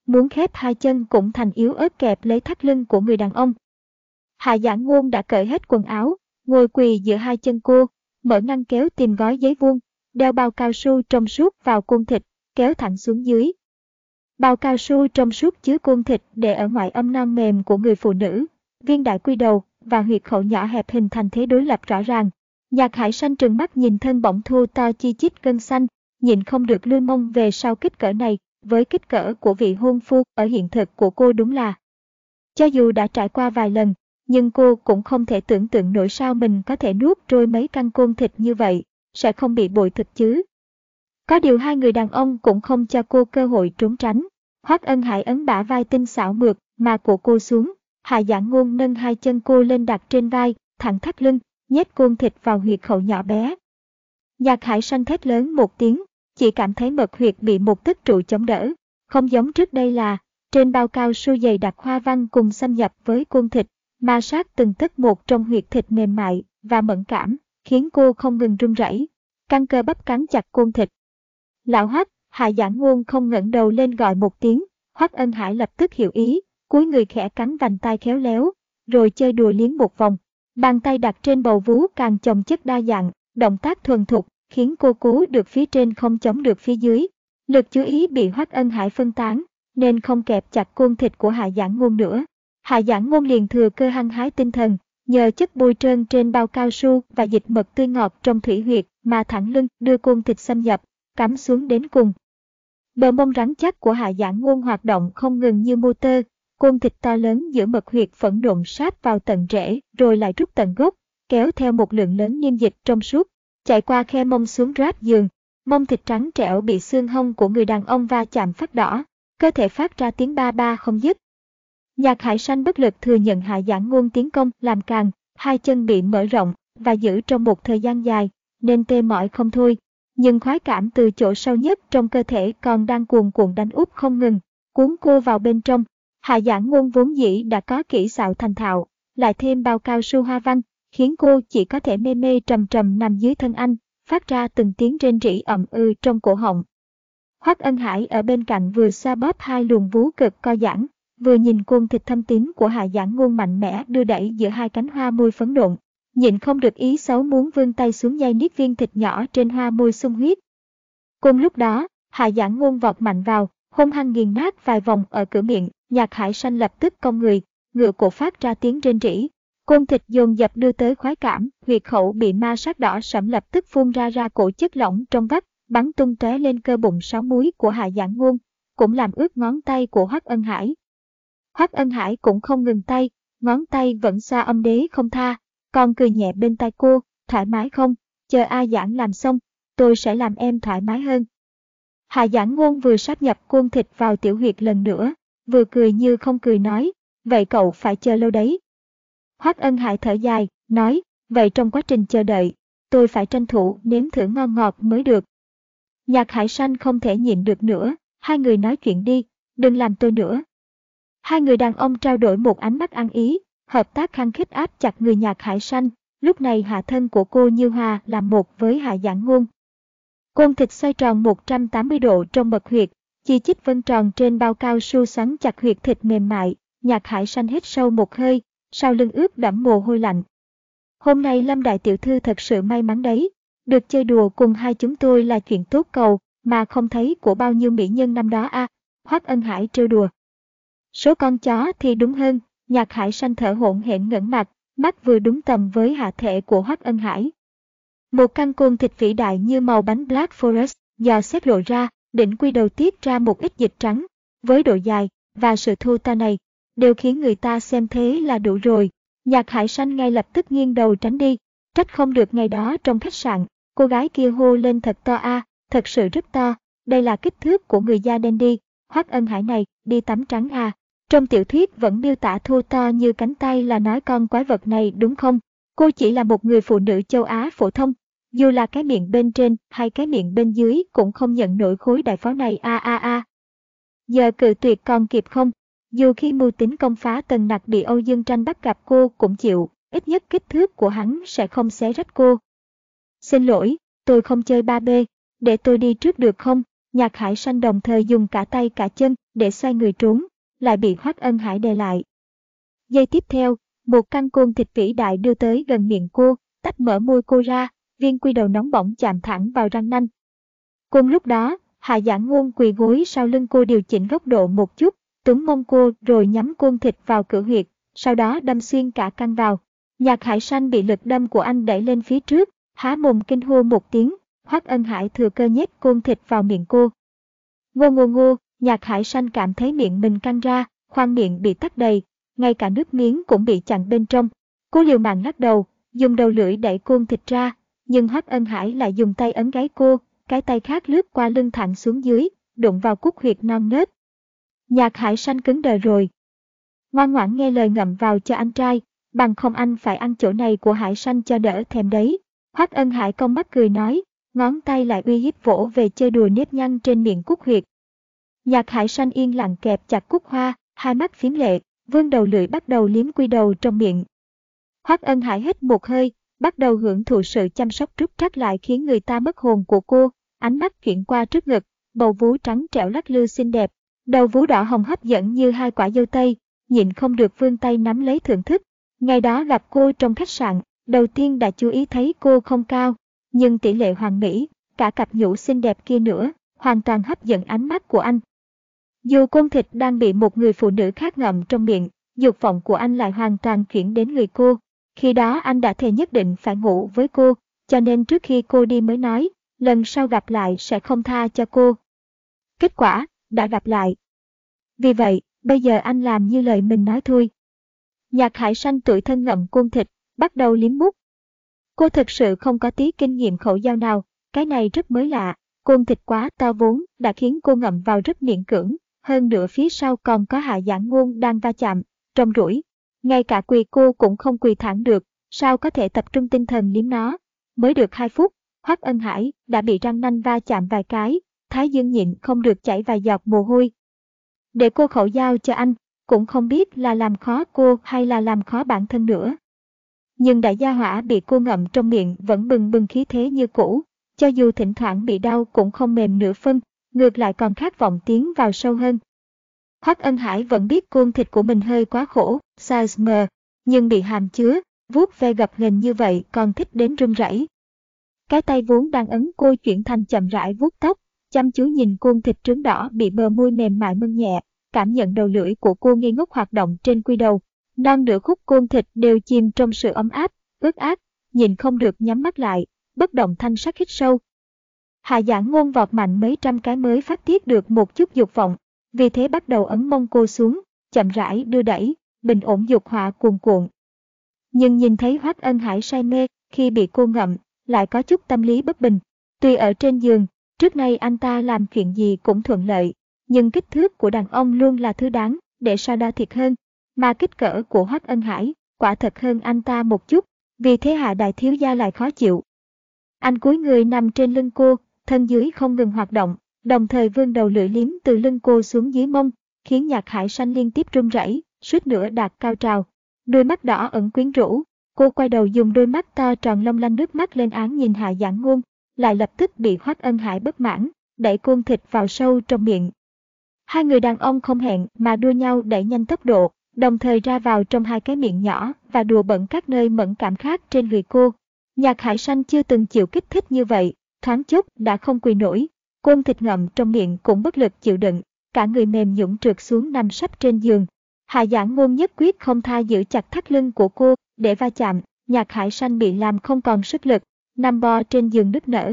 muốn khép hai chân cũng thành yếu ớt kẹp lấy thắt lưng của người đàn ông. Hạ Giảng Ngôn đã cởi hết quần áo, ngồi quỳ giữa hai chân cô, mở ngăn kéo tìm gói giấy vuông, đeo bao cao su trong suốt vào cuôn thịt, kéo thẳng xuống dưới. Bao cao su trong suốt chứa cuôn thịt để ở ngoại âm non mềm của người phụ nữ, viên đại quy đầu và huyệt khẩu nhỏ hẹp hình thành thế đối lập rõ ràng. Nhạc Hải Sanh trừng mắt nhìn thân bỏng thô to chi chít gân xanh, nhịn không được lươn mông về sau kích cỡ này, với kích cỡ của vị hôn phu ở hiện thực của cô đúng là. Cho dù đã trải qua vài lần, nhưng cô cũng không thể tưởng tượng nổi sao mình có thể nuốt trôi mấy căn côn thịt như vậy, sẽ không bị bội thực chứ. Có điều hai người đàn ông cũng không cho cô cơ hội trốn tránh. Hoắc Ân Hải ấn bả vai tinh xảo mượt mà của cô xuống, Hạ Giảng Ngôn nâng hai chân cô lên đặt trên vai, thẳng thắt lưng, nhét côn thịt vào huyệt khẩu nhỏ bé. Nhạc Hải Sanh thét lớn một tiếng, chỉ cảm thấy mật huyệt bị một tấc trụ chống đỡ, không giống trước đây là trên bao cao su dày đặc hoa văn cùng xâm nhập với côn thịt, ma sát từng tấc một trong huyệt thịt mềm mại và mẫn cảm, khiến cô không ngừng run rẩy, căng cơ bắp cắn chặt côn thịt. Lão Hoắc, Hạ Giảng Ngôn không ngẩng đầu lên gọi một tiếng, Hoắc Ân Hải lập tức hiểu ý, cúi người khẽ cắn vành tai khéo léo, rồi chơi đùa liếng một vòng. Bàn tay đặt trên bầu vú càng chồng chất đa dạng, động tác thuần thục, khiến cô cố được phía trên không chống được phía dưới. Lực chú ý bị Hoắc Ân Hải phân tán, nên không kẹp chặt côn thịt của Hạ Giảng Ngôn nữa. Hạ Giảng Ngôn liền thừa cơ hăng hái tinh thần, nhờ chất bôi trơn trên bao cao su và dịch mật tươi ngọt trong thủy huyệt mà thẳng lưng đưa côn thịt xâm nhập, cắm xuống đến cùng. Bờ mông rắn chắc của Hạ Giảng Ngôn hoạt động không ngừng như motor, côn thịt to lớn giữa mật huyệt phẫn nộ sát vào tận rễ rồi lại rút tận gốc, kéo theo một lượng lớn niêm dịch trong suốt, chạy qua khe mông xuống ráp giường. Mông thịt trắng trẻo bị xương hông của người đàn ông va chạm phát đỏ, cơ thể phát ra tiếng ba ba không dứt. Nhạc Hải Sanh bất lực thừa nhận Hạ Giảng Ngôn tiến công làm càng, hai chân bị mở rộng và giữ trong một thời gian dài, nên tê mỏi không thôi. Nhưng khoái cảm từ chỗ sâu nhất trong cơ thể còn đang cuồn cuộn đánh úp không ngừng, cuốn cô vào bên trong. Hạ Giảng Ngôn vốn dĩ đã có kỹ xảo thành thạo, lại thêm bao cao su hoa văn, khiến cô chỉ có thể mê mê trầm trầm nằm dưới thân anh, phát ra từng tiếng rên rỉ ậm ư trong cổ họng. Hoắc Ân Hải ở bên cạnh vừa xoa bóp hai luồng vú cực co giãn, vừa nhìn côn thịt thâm tím của Hạ Giảng Ngôn mạnh mẽ đưa đẩy giữa hai cánh hoa môi phấn nộn, nhịn không được ý xấu muốn vươn tay xuống nhai niết viên thịt nhỏ trên hoa môi sung huyết. Cùng lúc đó, Hạ Giảng Ngôn vọt mạnh vào, hung hăng nghiền nát vài vòng ở cửa miệng. Nhạc Hải Sanh lập tức cong người, ngựa cổ phát ra tiếng rên rỉ. Côn thịt dồn dập đưa tới khoái cảm, huyệt khẩu bị ma sát đỏ sẫm lập tức phun ra ra cổ chất lỏng trong vắt, bắn tung tóe lên cơ bụng sáu múi của Hạ Giảng Ngôn, cũng làm ướt ngón tay của Hoắc Ân Hải. Hoắc Ân Hải cũng không ngừng tay, ngón tay vẫn xoa âm đế không tha, còn cười nhẹ bên tai cô, thoải mái không, chờ A Giảng làm xong, tôi sẽ làm em thoải mái hơn. Hạ Giảng Ngôn vừa sáp nhập côn thịt vào tiểu huyệt lần nữa, vừa cười như không cười nói, vậy cậu phải chờ lâu đấy. Hoắc Ân Hải thở dài, nói, vậy trong quá trình chờ đợi, tôi phải tranh thủ nếm thử ngon ngọt mới được. Nhạc Hải Sanh không thể nhịn được nữa, hai người nói chuyện đi, đừng làm tôi nữa. Hai người đàn ông trao đổi một ánh mắt ăn ý, hợp tác khăng khít áp chặt người Nhạc Hải Sanh, lúc này hạ thân của cô như hòa làm một với Hạ Giảng Ngôn. Côn thịt xoay tròn một trăm tám mươi độ trong mật huyệt, chi chít vân tròn trên bao cao su xoắn chặt huyệt thịt mềm mại. Nhạc Hải Sanh hít sâu một hơi, sau lưng ướt đẫm mồ hôi lạnh. Hôm nay Lâm đại tiểu thư thật sự may mắn đấy, được chơi đùa cùng hai chúng tôi là chuyện tốt cầu mà không thấy của bao nhiêu mỹ nhân năm đó a. À, Hoắc Ân Hải trêu đùa. Số con chó thì đúng hơn. Nhạc Hải Sanh thở hổn hển ngẩng mặt, mắt vừa đúng tầm với hạ thể của Hoắc Ân Hải. Một căn côn thịt vĩ đại như màu bánh Black Forest, do xếp lộ ra, đỉnh quy đầu tiết ra một ít dịch trắng, với độ dài và sự thô to này, đều khiến người ta xem thế là đủ rồi. Nhạc Hải Sanh ngay lập tức nghiêng đầu tránh đi, trách không được ngày đó trong khách sạn, cô gái kia hô lên thật to a, à, thật sự rất to, đây là kích thước của người da đen đi, Hoắc Ân Hải này, đi tắm trắng à. Trong tiểu thuyết vẫn miêu tả thô to như cánh tay là nói con quái vật này đúng không? Cô chỉ là một người phụ nữ châu Á phổ thông, dù là cái miệng bên trên hay cái miệng bên dưới cũng không nhận nổi khối đại pháo này a a a. Giờ cự tuyệt còn kịp không? Dù khi mưu tính công phá Tần Nặc bị Âu Dương Tranh bắt gặp cô cũng chịu, ít nhất kích thước của hắn sẽ không xé rách cô. Xin lỗi, tôi không chơi ba bê, để tôi đi trước được không? Nhạc Hải Sanh đồng thời dùng cả tay cả chân để xoay người trốn, lại bị Hoắc Ân Hải đè lại. Giây tiếp theo, một căn côn thịt vĩ đại đưa tới gần miệng cô, tách mở môi cô ra, viên quy đầu nóng bỏng chạm thẳng vào răng nanh. Cùng lúc đó, Hạ Giảng Ngôn quỳ gối sau lưng cô điều chỉnh góc độ một chút, túm mông cô rồi nhắm côn thịt vào cửa huyệt, sau đó đâm xuyên cả căn vào. Nhạc Hải Sanh bị lực đâm của anh đẩy lên phía trước, há mồm kinh hô một tiếng, Hoắc Ân Hải thừa cơ nhét côn thịt vào miệng cô. Ngô ngô ngô, Nhạc Hải Sanh cảm thấy miệng mình căng ra, khoang miệng bị tắc đầy, ngay cả nước miếng cũng bị chặn bên trong. Cô liều mạng lắc đầu, dùng đầu lưỡi đẩy côn thịt ra, nhưng Hoắc Ân Hải lại dùng tay ấn gáy cô, cái tay khác lướt qua lưng thẳng xuống dưới, đụng vào cúc huyệt non nớt. Nhạc Hải Sanh cứng đờ rồi. Ngoan ngoãn nghe lời ngậm vào cho anh trai, bằng không anh phải ăn chỗ này của Hải Sanh cho đỡ thèm đấy. Hoắc Ân Hải cong mắt cười nói, ngón tay lại uy hiếp vỗ về chơi đùa nếp nhăn trên miệng cúc huyệt. Nhạc Hải Sanh yên lặng kẹp chặt cúc hoa, hai mắt phím lệ, vươn đầu lưỡi bắt đầu liếm quy đầu trong miệng. Hoắc Ân Hải hít một hơi, bắt đầu hưởng thụ sự chăm sóc rút trắc lại khiến người ta mất hồn của cô, ánh mắt chuyển qua trước ngực, bầu vú trắng trẻo lắc lư xinh đẹp, đầu vú đỏ hồng hấp dẫn như hai quả dâu tây, nhịn không được vươn tay nắm lấy thưởng thức. Ngày đó gặp cô trong khách sạn, đầu tiên đã chú ý thấy cô không cao, nhưng tỷ lệ hoàn mỹ, cả cặp nhũ xinh đẹp kia nữa, hoàn toàn hấp dẫn ánh mắt của anh. Dù côn thịt đang bị một người phụ nữ khác ngậm trong miệng, dục vọng của anh lại hoàn toàn chuyển đến người cô. Khi đó anh đã thề nhất định phải ngủ với cô, cho nên trước khi cô đi mới nói, lần sau gặp lại sẽ không tha cho cô. Kết quả, đã gặp lại. Vì vậy, bây giờ anh làm như lời mình nói thôi. Nhạc Hải Sanh tủi thân ngậm côn thịt, bắt đầu liếm mút. Cô thực sự không có tí kinh nghiệm khẩu giao nào, cái này rất mới lạ, côn thịt quá to vốn đã khiến cô ngậm vào rất miễn cưỡng, hơn nữa phía sau còn có Hạ Giảng Ngôn đang va chạm, trông rủi. Ngay cả quỳ cô cũng không quỳ thẳng được, sao có thể tập trung tinh thần liếm nó. Mới được hai phút, Hoắc Ân Hải đã bị răng nanh va chạm vài cái, thái dương nhịn không được chảy vài giọt mồ hôi. Để cô khẩu giao cho anh, cũng không biết là làm khó cô hay là làm khó bản thân nữa. Nhưng đại gia hỏa bị cô ngậm trong miệng vẫn bừng bừng khí thế như cũ, cho dù thỉnh thoảng bị đau cũng không mềm nửa phân, ngược lại còn khát vọng tiến vào sâu hơn. Hoắc Ân Hải vẫn biết côn thịt của mình hơi quá khổ, size M, nhưng bị hàm chứa, vuốt ve gập ghềnh như vậy còn thích đến run rẩy. Cái tay vốn đang ấn cô chuyển thành chậm rãi vuốt tóc, chăm chú nhìn côn thịt trướng đỏ bị bờ môi mềm mại mơn nhẹ, cảm nhận đầu lưỡi của cô ngây ngốc hoạt động trên quy đầu. Non nửa khúc côn thịt đều chìm trong sự ấm áp, ướt át, nhìn không được nhắm mắt lại, bất động thanh sắc hít sâu. Hạ Giảng Ngôn vọt mạnh mấy trăm cái mới phát tiết được một chút dục vọng, vì thế bắt đầu ấn mông cô xuống, chậm rãi đưa đẩy, bình ổn dục hỏa cuồn cuộn. Nhưng nhìn thấy Hoắc Ân Hải say mê khi bị cô ngậm, lại có chút tâm lý bất bình. Tuy ở trên giường, trước nay anh ta làm chuyện gì cũng thuận lợi, nhưng kích thước của đàn ông luôn là thứ đáng để so đo thiệt hơn, mà kích cỡ của Hoắc Ân Hải quả thật hơn anh ta một chút, vì thế Hạ đại thiếu gia lại khó chịu. Anh cúi người nằm trên lưng cô, thân dưới không ngừng hoạt động, đồng thời vươn đầu lưỡi liếm từ lưng cô xuống dưới mông, khiến Nhạc Hải Sanh liên tiếp run rẩy, suýt nữa đạt cao trào. Đôi mắt đỏ ẩn quyến rũ, cô quay đầu dùng đôi mắt to tròn long lanh nước mắt lên án nhìn Hạ Giảng Ngôn, lại lập tức bị Hoắc Ân Hải bất mãn, đẩy côn thịt vào sâu trong miệng. Hai người đàn ông không hẹn mà đua nhau đẩy nhanh tốc độ, đồng thời ra vào trong hai cái miệng nhỏ và đùa bẩn các nơi mẫn cảm khác trên người cô. Nhạc Hải Sanh chưa từng chịu kích thích như vậy, thoáng chốc đã không quỳ nổi, côn thịt ngậm trong miệng cũng bất lực chịu đựng, cả người mềm nhũn trượt xuống nằm sấp trên giường. Hạ Giảng Ngôn nhất quyết không tha giữ chặt thắt lưng của cô để va chạm, Nhạc Hải Sanh bị làm không còn sức lực, nằm bò trên giường nức nở.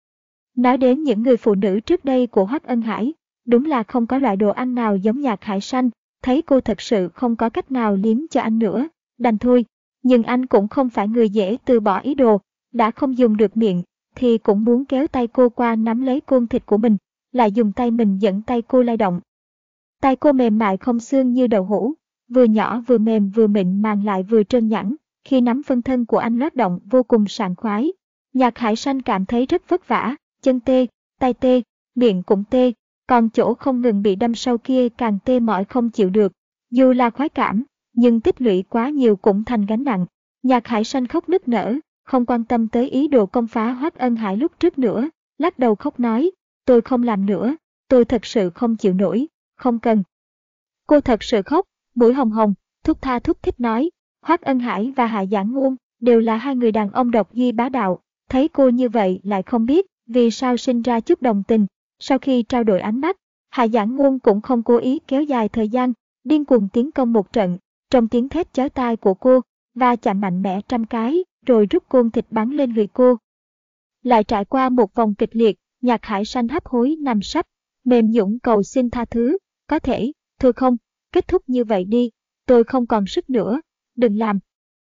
Nói đến những người phụ nữ trước đây của Hoắc Ân Hải, đúng là không có loại đồ ăn nào giống Nhạc Hải Sanh, thấy cô thật sự không có cách nào liếm cho anh nữa, đành thôi, nhưng anh cũng không phải người dễ từ bỏ ý đồ, đã không dùng được miệng, thì cũng muốn kéo tay cô qua nắm lấy côn thịt của mình, lại dùng tay mình dẫn tay cô lay động. Tay cô mềm mại không xương như đậu hũ, vừa nhỏ vừa mềm vừa mịn màng lại vừa trơn nhẵn, khi nắm phân thân của anh lót động vô cùng sảng khoái. Nhạc Hải Sanh cảm thấy rất vất vả, chân tê, tay tê, miệng cũng tê, còn chỗ không ngừng bị đâm sâu kia càng tê mỏi không chịu được. Dù là khoái cảm, nhưng tích lũy quá nhiều cũng thành gánh nặng. Nhạc Hải Sanh khóc nức nở, không quan tâm tới ý đồ công phá Hoắc Ân Hải lúc trước nữa, lắc đầu khóc nói, tôi không làm nữa, tôi thật sự không chịu nổi, không cần. Cô thật sự khóc, mũi hồng hồng, thúc tha thúc thích nói. Hoắc Ân Hải và Hạ Giảng Ngôn đều là hai người đàn ông độc ghi bá đạo, thấy cô như vậy lại không biết vì sao sinh ra chút đồng tình. Sau khi trao đổi ánh mắt, Hạ Giảng Ngôn cũng không cố ý kéo dài thời gian, điên cuồng tiến công một trận, trong tiếng thét chói tai của cô, và chạm mạnh mẽ trăm cái, rồi rút côn thịt bắn lên người cô. Lại trải qua một vòng kịch liệt, Nhạc Hải Sanh hấp hối nằm sấp, mềm nhũn cầu xin tha thứ, có thể, thôi không, kết thúc như vậy đi, tôi không còn sức nữa, đừng làm.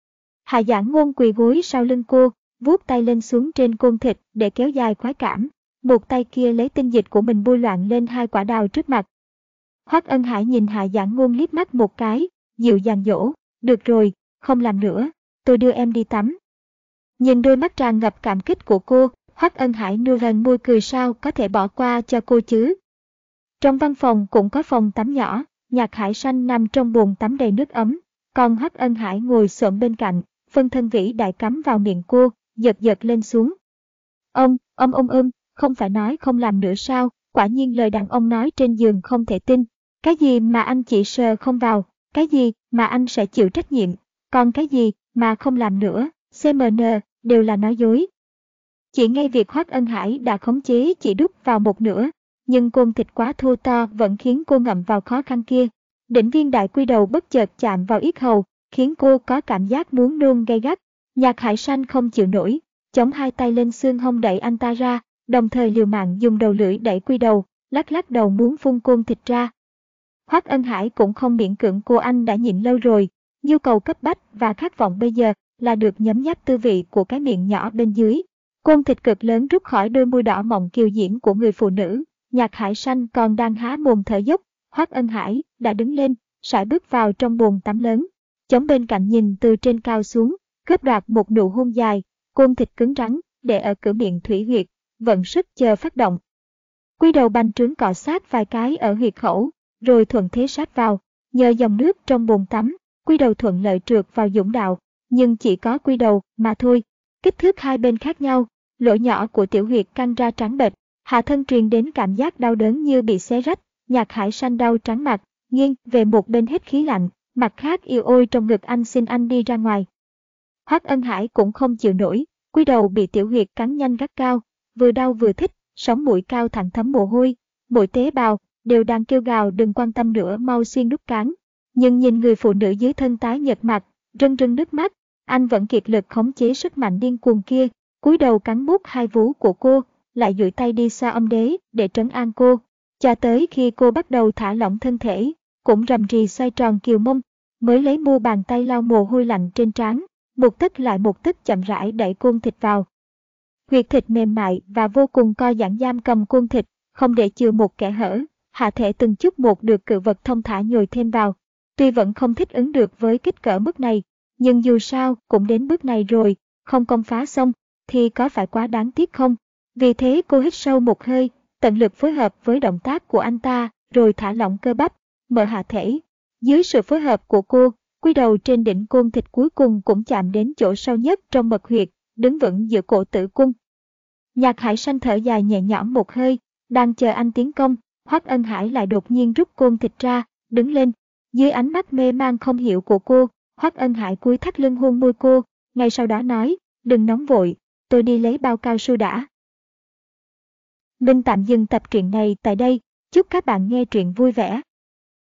Hạ Giảng Ngôn quỳ gối sau lưng cô, vuốt tay lên xuống trên côn thịt để kéo dài khoái cảm, một tay kia lấy tinh dịch của mình bôi loạn lên hai quả đào trước mặt. Hoắc Ân Hải nhìn Hạ Giảng Ngôn liếc mắt một cái, dịu dàng dỗ, được rồi, không làm nữa, tôi đưa em đi tắm. Nhìn đôi mắt tràn ngập cảm kích của cô, Hoắc Ân Hải nưa gần môi cười, sao có thể bỏ qua cho cô chứ. Trong văn phòng cũng có phòng tắm nhỏ, Nhạc Hải Sanh nằm trong bồn tắm đầy nước ấm, còn Hoắc Ân Hải ngồi xổm bên cạnh, phân thân vĩ đại cắm vào miệng cô, giật giật lên xuống. Ông, ông ông ôm, không phải nói không làm nữa sao, quả nhiên lời đàn ông nói trên giường không thể tin. Cái gì mà anh chỉ sờ không vào, cái gì mà anh sẽ chịu trách nhiệm, còn cái gì mà không làm nữa, xê em en, đều là nói dối. Chỉ ngay việc Hoắc Ân Hải đã khống chế chỉ đút vào một nửa, nhưng côn thịt quá thô to vẫn khiến cô ngậm vào khó khăn kia. Đỉnh viên đại quy đầu bất chợt chạm vào yết hầu, khiến cô có cảm giác muốn nôn gay gắt. Nhạc Hải Sanh không chịu nổi, chống hai tay lên xương hông đẩy anh ta ra, đồng thời liều mạng dùng đầu lưỡi đẩy quy đầu, lắc lắc đầu muốn phun côn thịt ra. Hoắc Ân Hải cũng không miễn cưỡng cô, anh đã nhịn lâu rồi, nhu cầu cấp bách và khát vọng bây giờ là được nhấm nháp tư vị của cái miệng nhỏ bên dưới. Côn thịt cực lớn rút khỏi đôi môi đỏ mọng kiều diễm của người phụ nữ. Nhạc Hải Sanh còn đang há mồm thở dốc, Hoắc Ân Hải đã đứng lên, sải bước vào trong bồn tắm lớn, chống bên cạnh nhìn từ trên cao xuống, cướp đoạt một nụ hôn dài, côn thịt cứng rắn để ở cửa miệng thủy huyệt, vận sức chờ phát động. Quy đầu bành trướng cọ sát vài cái ở huyệt khẩu, rồi thuận thế sát vào, nhờ dòng nước trong bồn tắm, quy đầu thuận lợi trượt vào dũng đạo, nhưng chỉ có quy đầu mà thôi. Kích thước hai bên khác nhau, lỗ nhỏ của tiểu huyệt căng ra trắng bệch, hạ thân truyền đến cảm giác đau đớn như bị xé rách. Nhạc Hải Sanh đau trắng mặt, nghiêng về một bên hít khí lạnh, mặt khác yêu ôi trong ngực anh, xin anh đi ra ngoài. Hoắc Ân Hải cũng không chịu nổi, quy đầu bị tiểu huyệt cắn nhanh gắt cao, vừa đau vừa thích, sống mũi cao thẳng thấm mồ hôi, mỗi tế bào đều đang kêu gào đừng quan tâm nữa, mau xuyên đút cán. Nhưng nhìn người phụ nữ dưới thân tái nhợt mặt, rưng rưng nước mắt, anh vẫn kiệt lực khống chế sức mạnh điên cuồng kia, cúi đầu cắn mút hai vú của cô, lại duỗi tay đi xa âm đế để trấn an cô, cho tới khi cô bắt đầu thả lỏng thân thể, cũng rầm rì xoay tròn kiều mông, mới lấy mu bàn tay lau mồ hôi lạnh trên trán, một tấc lại một tấc chậm rãi đẩy côn thịt vào. Huyệt thịt mềm mại và vô cùng co giãn giam cầm côn thịt, không để chừa một kẽ hở, hạ thể từng chút một được cự vật thông thả nhồi thêm vào. Tuy vẫn không thích ứng được với kích cỡ mức này, nhưng dù sao cũng đến bước này rồi, không công phá xong, thì có phải quá đáng tiếc không? Vì thế cô hít sâu một hơi, tận lực phối hợp với động tác của anh ta, rồi thả lỏng cơ bắp, mở hạ thể. Dưới sự phối hợp của cô, quy đầu trên đỉnh côn thịt cuối cùng cũng chạm đến chỗ sâu nhất trong mật huyệt, đứng vững giữa cổ tử cung. Nhạc Hải Sanh thở dài nhẹ nhõm một hơi, đang chờ anh tiến công, Hoắc Ân Hải lại đột nhiên rút côn thịt ra, đứng lên. Dưới ánh mắt mê man không hiểu của cô, Hoắc Ân Hải cúi thắt lưng hôn môi cô, ngay sau đó nói, đừng nóng vội, tôi đi lấy bao cao su đã. Mình tạm dừng tập truyện này tại đây, chúc các bạn nghe truyện vui vẻ.